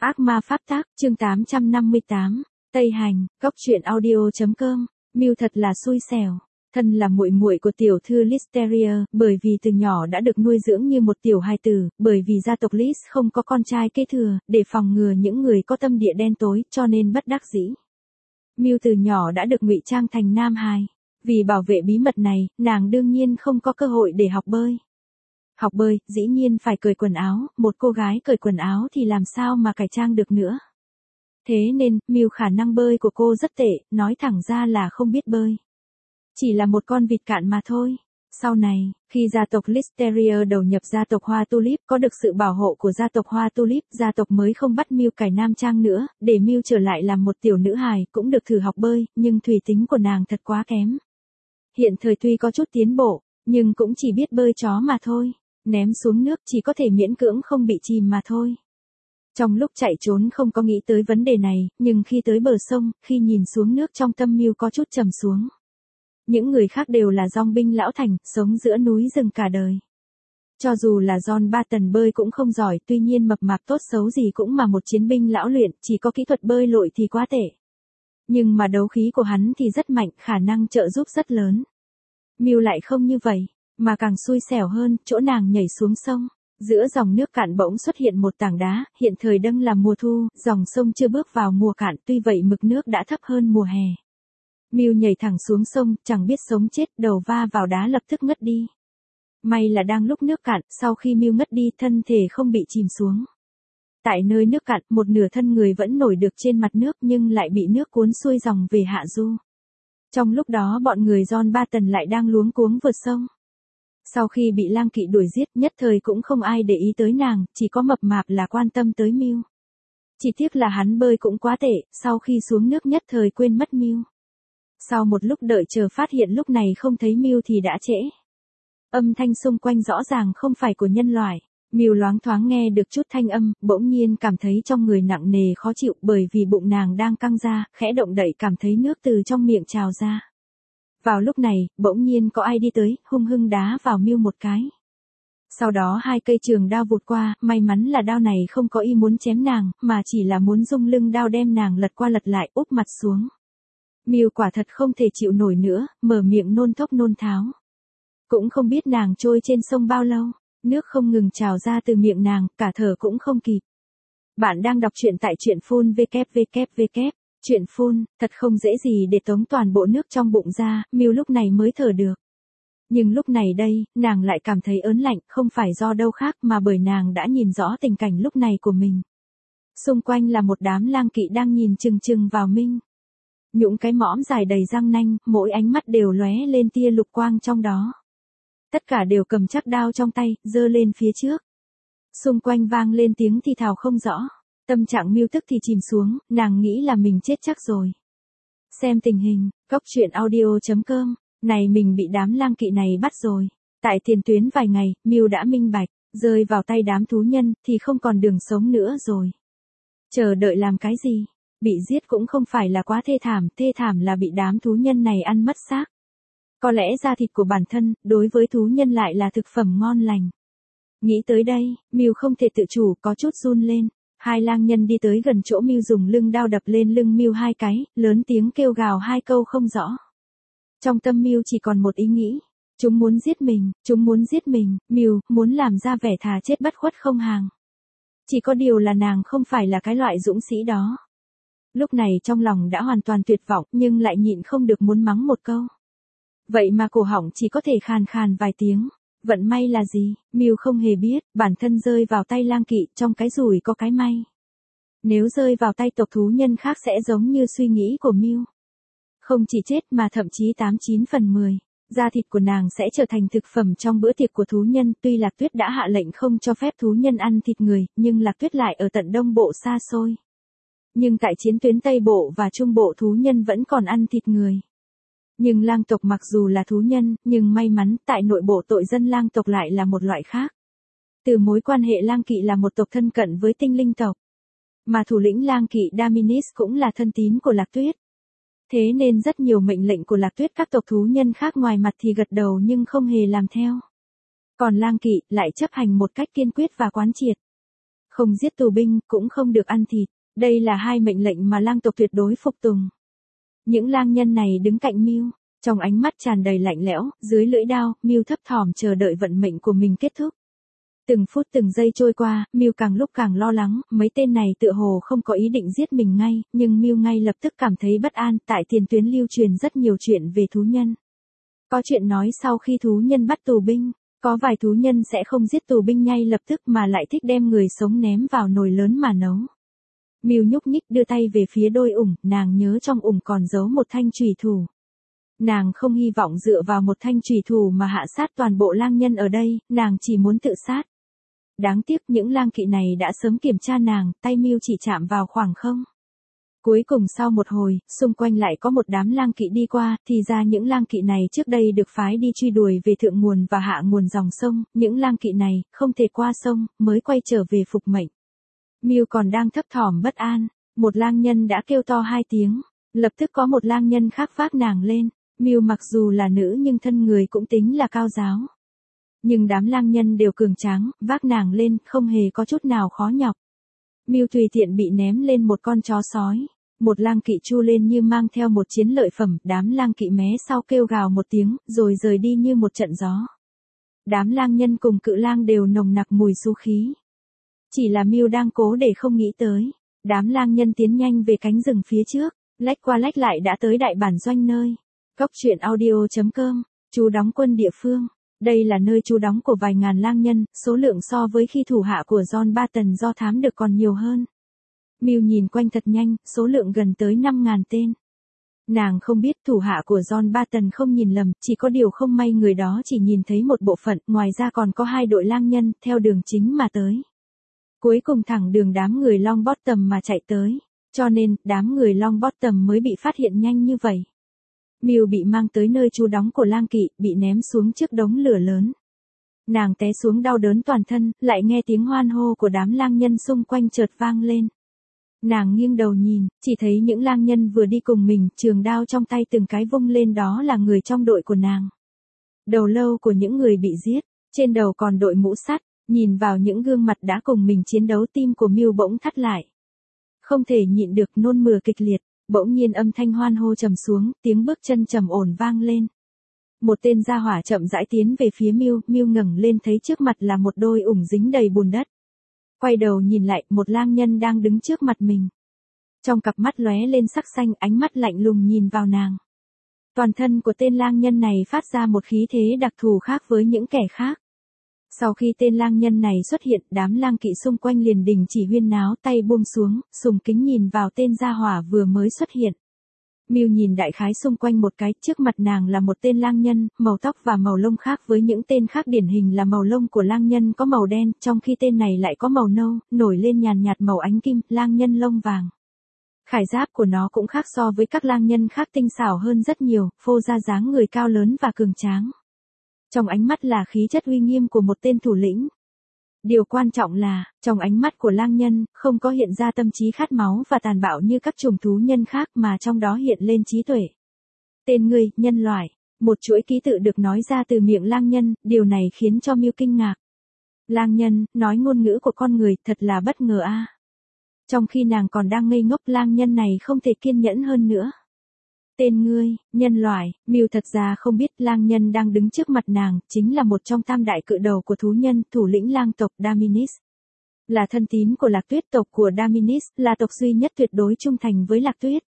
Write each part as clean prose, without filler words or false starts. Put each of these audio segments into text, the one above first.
Ác ma pháp tác, chương 858, Tây Hành, Cốc truyện audio.com. Mưu thật là xui xẻo. Thân là muội muội của tiểu thư Listeria, bởi vì từ nhỏ đã được nuôi dưỡng như một tiểu hài tử, bởi vì gia tộc Lis không có con trai kế thừa, để phòng ngừa những người có tâm địa đen tối, cho nên bất đắc dĩ. Mưu từ nhỏ đã được ngụy trang thành nam hài. Vì bảo vệ bí mật này, nàng đương nhiên không có cơ hội để học bơi. Học bơi, dĩ nhiên phải cởi quần áo, một cô gái cởi quần áo thì làm sao mà cải trang được nữa. Thế nên, Mưu khả năng bơi của cô rất tệ, nói thẳng ra là không biết bơi. Chỉ là một con vịt cạn mà thôi. Sau này, khi gia tộc Listeria đầu nhập gia tộc Hoa Tulip, có được sự bảo hộ của gia tộc Hoa Tulip, gia tộc mới không bắt Mưu cải nam trang nữa, để Mưu trở lại làm một tiểu nữ hài, cũng được thử học bơi, nhưng thủy tính của nàng thật quá kém. Hiện thời tuy có chút tiến bộ, nhưng cũng chỉ biết bơi chó mà thôi. Ném xuống nước chỉ có thể miễn cưỡng không bị chìm mà thôi. Trong lúc chạy trốn không có nghĩ tới vấn đề này, nhưng khi tới bờ sông, khi nhìn xuống nước trong tâm Mưu có chút trầm xuống. Những người khác đều là dong binh lão thành, sống giữa núi rừng cả đời. Cho dù là John Barton bơi cũng không giỏi, tuy nhiên mập mạp tốt xấu gì cũng mà một chiến binh lão luyện, chỉ có kỹ thuật bơi lội thì quá tệ. Nhưng mà đấu khí của hắn thì rất mạnh, khả năng trợ giúp rất lớn. Mưu lại không như vậy. Mà càng xui xẻo hơn, chỗ nàng nhảy xuống sông. Giữa dòng nước cạn bỗng xuất hiện một tảng đá, hiện thời đang là mùa thu, dòng sông chưa bước vào mùa cạn, tuy vậy mực nước đã thấp hơn mùa hè. Mưu nhảy thẳng xuống sông, chẳng biết sống chết, đầu va vào đá lập tức ngất đi. May là đang lúc nước cạn, sau khi Mưu ngất đi, thân thể không bị chìm xuống. Tại nơi nước cạn, một nửa thân người vẫn nổi được trên mặt nước nhưng lại bị nước cuốn xuôi dòng về hạ du. Trong lúc đó bọn người John Barton lại đang luống cuống vượt sông. Sau khi bị lang kỵ đuổi giết, nhất thời cũng không ai để ý tới nàng, chỉ có mập mạp là quan tâm tới Mưu. Chỉ tiếc là hắn bơi cũng quá tệ, sau khi xuống nước nhất thời quên mất Mưu. Sau một lúc đợi chờ phát hiện lúc này không thấy Mưu thì đã trễ. Âm thanh xung quanh rõ ràng không phải của nhân loại. Mưu loáng thoáng nghe được chút thanh âm, bỗng nhiên cảm thấy trong người nặng nề khó chịu bởi vì bụng nàng đang căng ra, khẽ động đậy cảm thấy nước từ trong miệng trào ra. Vào lúc này, bỗng nhiên có ai đi tới, hung hăng đá vào Mưu một cái. Sau đó hai cây trường đao vụt qua, may mắn là đao này không có ý muốn chém nàng, mà chỉ là muốn dung lưng đao đem nàng lật qua lật lại, úp mặt xuống. Mưu quả thật không thể chịu nổi nữa, mở miệng nôn thốc nôn tháo. Cũng không biết nàng trôi trên sông bao lâu, nước không ngừng trào ra từ miệng nàng, cả thở cũng không kịp. Bạn đang đọc truyện tại truyện phun www. Chuyện phun, thật không dễ gì để tống toàn bộ nước trong bụng ra, Mưu lúc này mới thở được. Nhưng lúc này đây, nàng lại cảm thấy ớn lạnh, không phải do đâu khác mà bởi nàng đã nhìn rõ tình cảnh lúc này của mình. Xung quanh là một đám lang kỵ đang nhìn chừng chừng vào Minh. Những cái mõm dài đầy răng nanh, mỗi ánh mắt đều lóe lên tia lục quang trong đó. Tất cả đều cầm chắc đao trong tay, giơ lên phía trước. Xung quanh vang lên tiếng thì thào không rõ. Tâm trạng Mưu tức thì chìm xuống, nàng nghĩ là mình chết chắc rồi. Xem tình hình, Cốc truyện audio.com, này mình bị đám lang kỵ này bắt rồi. Tại tiền tuyến vài ngày, Mưu đã minh bạch, rơi vào tay đám thú nhân, thì không còn đường sống nữa rồi. Chờ đợi làm cái gì? Bị giết cũng không phải là quá thê thảm là bị đám thú nhân này ăn mất xác. Có lẽ da thịt của bản thân, đối với thú nhân lại là thực phẩm ngon lành. Nghĩ tới đây, Mưu không thể tự chủ có chút run lên. Hai lang nhân đi tới gần chỗ Mưu dùng lưng đao đập lên lưng Mưu hai cái, lớn tiếng kêu gào hai câu không rõ. Trong tâm Mưu chỉ còn một ý nghĩ, chúng muốn giết mình, Mưu muốn làm ra vẻ thà chết bất khuất không hàng. Chỉ có điều là nàng không phải là cái loại dũng sĩ đó. Lúc này trong lòng đã hoàn toàn tuyệt vọng nhưng lại nhịn không được muốn mắng một câu. Vậy mà cổ họng chỉ có thể khàn khàn vài tiếng. Vận may là gì? Mưu không hề biết, bản thân rơi vào tay lang kỵ, trong cái rủi có cái may. Nếu rơi vào tay tộc thú nhân khác sẽ giống như suy nghĩ của Mưu. Không chỉ chết mà thậm chí 89 phần 10. Da thịt của nàng sẽ trở thành thực phẩm trong bữa tiệc của thú nhân, tuy Lạc Tuyết đã hạ lệnh không cho phép thú nhân ăn thịt người, nhưng Lạc Tuyết lại ở tận đông bộ xa xôi. Nhưng tại chiến tuyến Tây Bộ và Trung Bộ thú nhân vẫn còn ăn thịt người. Nhưng lang tộc mặc dù là thú nhân, nhưng may mắn, tại nội bộ tội dân lang tộc lại là một loại khác. Từ mối quan hệ lang kỵ là một tộc thân cận với tinh linh tộc. Mà thủ lĩnh lang kỵ Daminis cũng là thân tín của Lạc Tuyết. Thế nên rất nhiều mệnh lệnh của Lạc Tuyết các tộc thú nhân khác ngoài mặt thì gật đầu nhưng không hề làm theo. Còn lang kỵ lại chấp hành một cách kiên quyết và quán triệt. Không giết tù binh, cũng không được ăn thịt. Đây là hai mệnh lệnh mà lang tộc tuyệt đối phục tùng. Những lang nhân này đứng cạnh Miu, trong ánh mắt tràn đầy lạnh lẽo, dưới lưỡi đao, Miu thấp thỏm chờ đợi vận mệnh của mình kết thúc. Từng phút từng giây trôi qua, Miu càng lúc càng lo lắng, mấy tên này tựa hồ không có ý định giết mình ngay, nhưng Miu ngay lập tức cảm thấy bất an, tại tiền tuyến lưu truyền rất nhiều chuyện về thú nhân. Có chuyện nói sau khi thú nhân bắt tù binh, có vài thú nhân sẽ không giết tù binh ngay lập tức mà lại thích đem người sống ném vào nồi lớn mà nấu. Miu nhúc nhích đưa tay về phía đôi ủng, nàng nhớ trong ủng còn giấu một thanh chùy thủ. Nàng không hy vọng dựa vào một thanh chùy thủ mà hạ sát toàn bộ lang nhân ở đây, nàng chỉ muốn tự sát. Đáng tiếc những lang kỵ này đã sớm kiểm tra nàng, tay Miu chỉ chạm vào khoảng không. Cuối cùng sau một hồi, xung quanh lại có một đám lang kỵ đi qua, thì ra những lang kỵ này trước đây được phái đi truy đuổi về thượng nguồn và hạ nguồn dòng sông, những lang kỵ này không thể qua sông, mới quay trở về phục mệnh. Miu còn đang thấp thỏm bất an, một lang nhân đã kêu to 2 tiếng, lập tức có một lang nhân khác vác nàng lên. Miu mặc dù là nữ nhưng thân người cũng tính là cao giáo. Nhưng đám lang nhân đều cường tráng, vác nàng lên, không hề có chút nào khó nhọc. Miu tùy tiện bị ném lên một con chó sói. Một lang kỵ chu lên như mang theo một chiến lợi phẩm, đám lang kỵ mé sau kêu gào một tiếng, rồi rời đi như một trận gió. Đám lang nhân cùng cự lang đều nồng nặc mùi xú khí. Chỉ là Miu đang cố để không nghĩ tới. Đám lang nhân tiến nhanh về cánh rừng phía trước, lách qua lách lại đã tới đại bản doanh nơi. Cốc truyện audio.com, trú đóng quân địa phương. Đây là nơi trú đóng của vài ngàn lang nhân, số lượng so với khi thủ hạ của John Barton do thám được còn nhiều hơn. Miu nhìn quanh thật nhanh, số lượng gần tới 5.000 tên. Nàng không biết thủ hạ của John Barton không nhìn lầm, chỉ có điều không may người đó chỉ nhìn thấy một bộ phận, ngoài ra còn có 2 đội lang nhân, theo đường chính mà tới. Cuối cùng thẳng đường đám người Longbottom mà chạy tới, cho nên, đám người Longbottom mới bị phát hiện nhanh như vậy. Miu bị mang tới nơi trú đóng của lang kỵ, bị ném xuống trước đống lửa lớn. Nàng té xuống đau đớn toàn thân, lại nghe tiếng hoan hô của đám lang nhân xung quanh chợt vang lên. Nàng nghiêng đầu nhìn, chỉ thấy những lang nhân vừa đi cùng mình, trường đao trong tay từng cái vung lên, đó là người trong đội của nàng. Đầu lâu của những người bị giết, trên đầu còn đội mũ sắt, nhìn vào những gương mặt đã cùng mình chiến đấu, tim của Miu bỗng thắt lại. Không thể nhịn được, nôn mửa kịch liệt, bỗng nhiên âm thanh hoan hô trầm xuống, tiếng bước chân trầm ổn vang lên. Một tên gia hỏa chậm rãi tiến về phía Miu, Miu ngẩng lên thấy trước mặt là một đôi ủng dính đầy bùn đất. Quay đầu nhìn lại, một lang nhân đang đứng trước mặt mình. Trong cặp mắt lóe lên sắc xanh, ánh mắt lạnh lùng nhìn vào nàng. Toàn thân của tên lang nhân này phát ra một khí thế đặc thù khác với những kẻ khác. Sau khi tên lang nhân này xuất hiện, đám lang kỵ xung quanh liền đình chỉ huyên náo, tay buông xuống, sùng kính nhìn vào tên gia hỏa vừa mới xuất hiện. Miu nhìn đại khái xung quanh một cái, trước mặt nàng là một tên lang nhân, màu tóc và màu lông khác với những tên khác, điển hình là màu lông của lang nhân có màu đen, trong khi tên này lại có màu nâu, nổi lên nhàn nhạt màu ánh kim, lang nhân lông vàng. Khải giáp của nó cũng khác so với các lang nhân khác, tinh xảo hơn rất nhiều, phô ra dáng người cao lớn và cường tráng. Trong ánh mắt là khí chất uy nghiêm của một tên thủ lĩnh. Điều quan trọng là, trong ánh mắt của lang nhân, không có hiện ra tâm trí khát máu và tàn bạo như các chủng thú nhân khác, mà trong đó hiện lên trí tuệ. Tên ngươi, nhân loại. Một chuỗi ký tự được nói ra từ miệng lang nhân, điều này khiến cho Miu kinh ngạc. Lang nhân, nói ngôn ngữ của con người, thật là bất ngờ a. Trong khi nàng còn đang ngây ngốc, lang nhân này không thể kiên nhẫn hơn nữa. Tên ngươi, nhân loại. Miu thật ra không biết lang nhân đang đứng trước mặt nàng, chính là một trong tam đại cự đầu của thú nhân, thủ lĩnh lang tộc Daminis. Là thân tín của Lạc Tuyết tộc của Daminis, là tộc duy nhất tuyệt đối trung thành với Lạc Tuyết.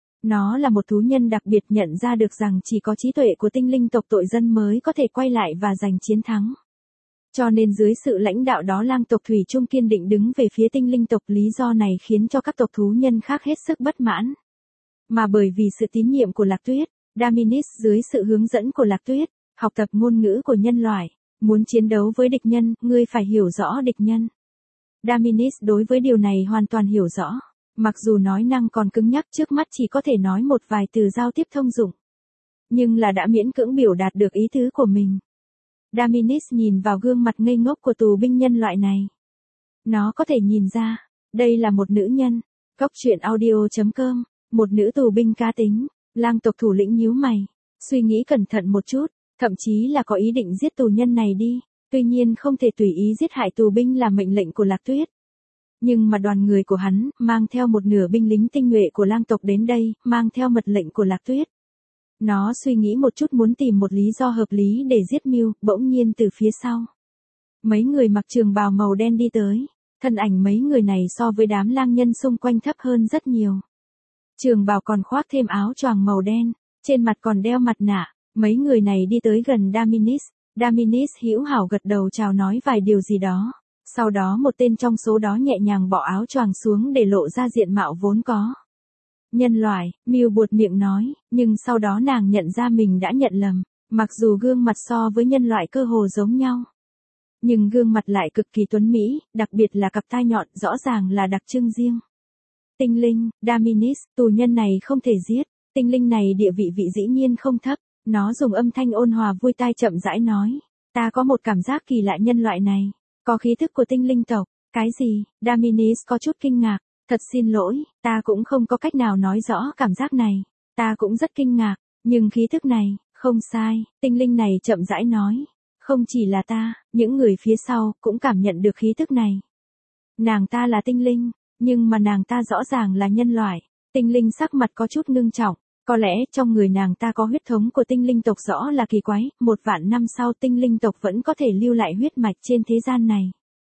Nó là một thú nhân đặc biệt, nhận ra được rằng chỉ có trí tuệ của tinh linh tộc tội dân mới có thể quay lại và giành chiến thắng. Cho nên dưới sự lãnh đạo đó, lang tộc thủy chung kiên định đứng về phía tinh linh tộc, lý do này khiến cho các tộc thú nhân khác hết sức bất mãn. Mà bởi vì sự tín nhiệm của Lạc Tuyết, Daminis dưới sự hướng dẫn của Lạc Tuyết, học tập ngôn ngữ của nhân loại, muốn chiến đấu với địch nhân, ngươi phải hiểu rõ địch nhân. Daminis đối với điều này hoàn toàn hiểu rõ, mặc dù nói năng còn cứng nhắc, trước mắt chỉ có thể nói một vài từ giao tiếp thông dụng, nhưng là đã miễn cưỡng biểu đạt được ý tứ của mình. Daminis nhìn vào gương mặt ngây ngốc của tù binh nhân loại này. Nó có thể nhìn ra, đây là một nữ nhân. Cốc truyện audio.com, một nữ tù binh cá tính. Lang tộc thủ lĩnh nhíu mày, suy nghĩ cẩn thận một chút, thậm chí là có ý định giết tù nhân này đi, tuy nhiên không thể tùy ý giết hại tù binh là mệnh lệnh của Lạc Tuyết. Nhưng mà đoàn người của hắn, mang theo một nửa binh lính tinh nhuệ của lang tộc đến đây, mang theo mật lệnh của Lạc Tuyết. Nó suy nghĩ một chút muốn tìm một lý do hợp lý để giết Mew, bỗng nhiên từ phía sau. Mấy người mặc trường bào màu đen đi tới, thân ảnh mấy người này so với đám lang nhân xung quanh thấp hơn rất nhiều. Trường bào còn khoác thêm áo choàng màu đen, trên mặt còn đeo mặt nạ, mấy người này đi tới gần Daminis. Daminis hữu hảo gật đầu chào nói vài điều gì đó. Sau đó một tên trong số đó nhẹ nhàng bỏ áo choàng xuống để lộ ra diện mạo vốn có. Nhân loại, Mew buột miệng nói, nhưng sau đó nàng nhận ra mình đã nhận lầm, mặc dù gương mặt so với nhân loại cơ hồ giống nhau. Nhưng gương mặt lại cực kỳ tuấn mỹ, đặc biệt là cặp tai nhọn rõ ràng là đặc trưng riêng. Tinh linh, Daminis, tù nhân này không thể giết, tinh linh này địa vị dĩ nhiên không thấp, nó dùng âm thanh ôn hòa vui tai chậm rãi nói, ta có một cảm giác kỳ lạ nhân loại này, có khí thức của tinh linh tộc, cái gì, Daminis có chút kinh ngạc, thật xin lỗi, ta cũng không có cách nào nói rõ cảm giác này, ta cũng rất kinh ngạc, nhưng khí thức này, không sai, tinh linh này chậm rãi nói, không chỉ là ta, những người phía sau cũng cảm nhận được khí thức này. Nàng ta là tinh linh, nhưng mà nàng ta rõ ràng là nhân loại, tinh linh sắc mặt có chút ngưng trọng, có lẽ trong người nàng ta có huyết thống của tinh linh tộc rõ là kỳ quái, 1.000 năm sau tinh linh tộc vẫn có thể lưu lại huyết mạch trên thế gian này.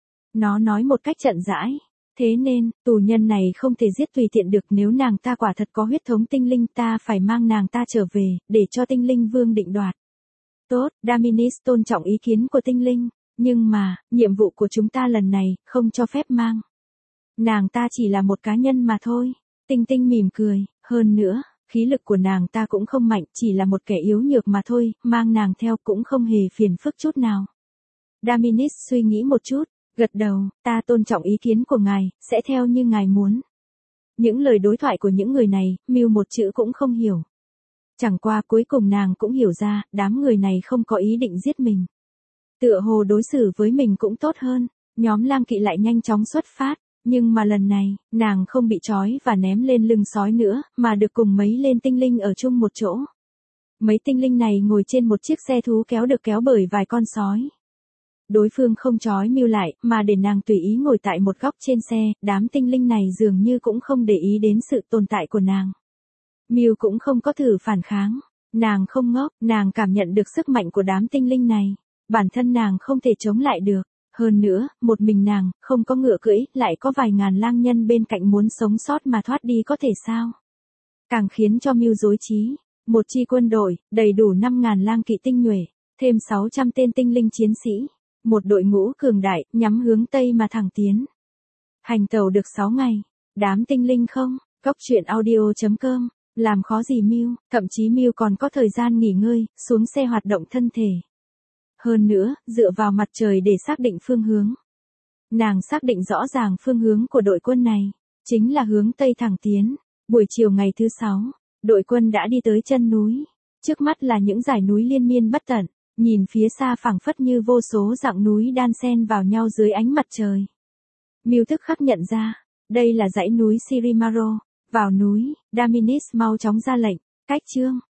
Nó nói một cách chậm rãi, thế nên, tù nhân này không thể giết tùy tiện được nếu nàng ta quả thật có huyết thống tinh linh ta phải mang nàng ta trở về, để cho tinh linh vương định đoạt. Tốt, Daminis tôn trọng ý kiến của tinh linh, nhưng mà, nhiệm vụ của chúng ta lần này, không cho phép mang. Nàng ta chỉ là một cá nhân mà thôi. Tinh tinh mỉm cười, hơn nữa, khí lực của nàng ta cũng không mạnh, chỉ là một kẻ yếu nhược mà thôi, mang nàng theo cũng không hề phiền phức chút nào. Daminis suy nghĩ một chút, gật đầu, ta tôn trọng ý kiến của ngài, sẽ theo như ngài muốn. Những lời đối thoại của những người này, Mew một chữ cũng không hiểu. Chẳng qua cuối cùng nàng cũng hiểu ra, đám người này không có ý định giết mình. Tựa hồ đối xử với mình cũng tốt hơn, nhóm lang kỵ lại nhanh chóng xuất phát, nhưng mà lần này, nàng không bị trói và ném lên lưng sói nữa, mà được cùng mấy tên tinh linh ở chung một chỗ. Mấy tinh linh này ngồi trên một chiếc xe thú kéo được kéo bởi vài con sói. Đối phương không trói Mew lại, mà để nàng tùy ý ngồi tại một góc trên xe, đám tinh linh này dường như cũng không để ý đến sự tồn tại của nàng. Mew cũng không có thử phản kháng, nàng không ngốc, nàng cảm nhận được sức mạnh của đám tinh linh này, bản thân nàng không thể chống lại được, hơn nữa, một mình nàng, không có ngựa cưỡi, lại có vài ngàn lang nhân bên cạnh muốn sống sót mà thoát đi có thể sao? Càng khiến cho Mew rối trí, một chi quân đội, đầy đủ 5.000 lang kỵ tinh nhuệ, thêm 600 tên tinh linh chiến sĩ, một đội ngũ cường đại, nhắm hướng Tây mà thẳng tiến. Hành tàu được 6 ngày, đám tinh linh không, Cóc truyện audio.com, làm khó gì Mew, thậm chí Mew còn có thời gian nghỉ ngơi, xuống xe hoạt động thân thể. Hơn nữa, dựa vào mặt trời để xác định phương hướng. Nàng xác định rõ ràng phương hướng của đội quân này, chính là hướng Tây thẳng tiến. Buổi chiều ngày thứ 6, đội quân đã đi tới chân núi. Trước mắt là những dải núi liên miên bất tận, nhìn phía xa phảng phất như vô số dặng núi đan xen vào nhau dưới ánh mặt trời. Mew tức khắc nhận ra, đây là dãy núi Sirimaro. Vào núi, Daminis mau chóng ra lệnh, cách chương.